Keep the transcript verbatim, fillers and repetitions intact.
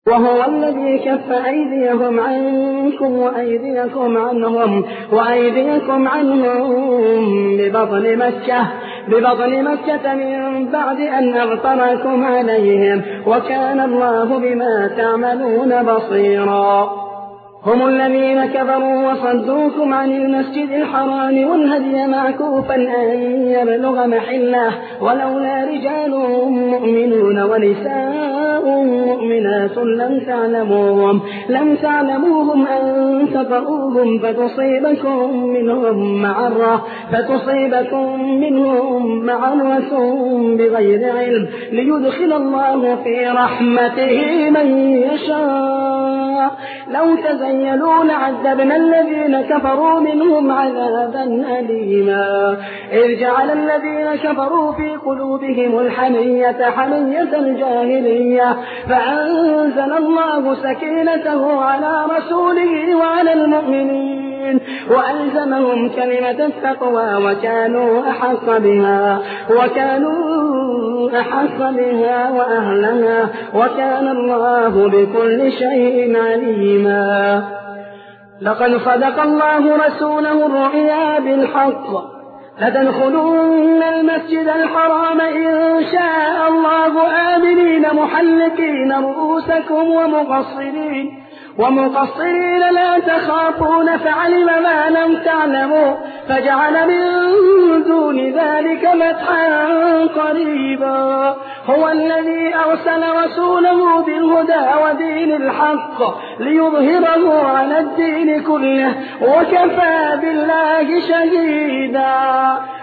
وهو الذي كف أيديهم عنكم وأيديكم عنهم وأيديكم عنهم ببطن مكة ببطن مكة من بعد أن أغفركم عليهم وكان الله بما تعملون بصيرا. هم الذين كفروا وصدوكم عن المسجد الحرام والهدي معكوفا أن يبلغ محله ولولا رجال مؤمنون ونساء مؤمنات لم تعلموهم لم تعلموهم أن تطؤوهم فتصيبكم منهم معرة فتصيبكم منهم معرة بغير علم ليدخل الله في رحمته من يشاء. لو تزيلوا لعذبنا الذين كفروا منهم عذابا أليما. إذ جعل الذين كفروا في قلوبهم الحمية حمية الجاهلية فأنزل الله سكينته على رسوله وعلى المؤمنين وألزمهم كلمة التقوى وكانوا أحق بها وكانوا أحق بها وأهلها وكان الله بكل شيء عليما. لقد صدق الله رسوله الرؤيا بالحق لتدخلن المسجد الحرام إن شاء الله آمنين محلقين رؤوسكم ومقصرين ومقصرين لا تخافون فعلم ما لم تعلموا فجعل من دون ذلك فتحا قريبا. هو الذي أرسل رسوله بالهدى ودين الحق ليظهره على الدين كله وكفى بالله شهيدا.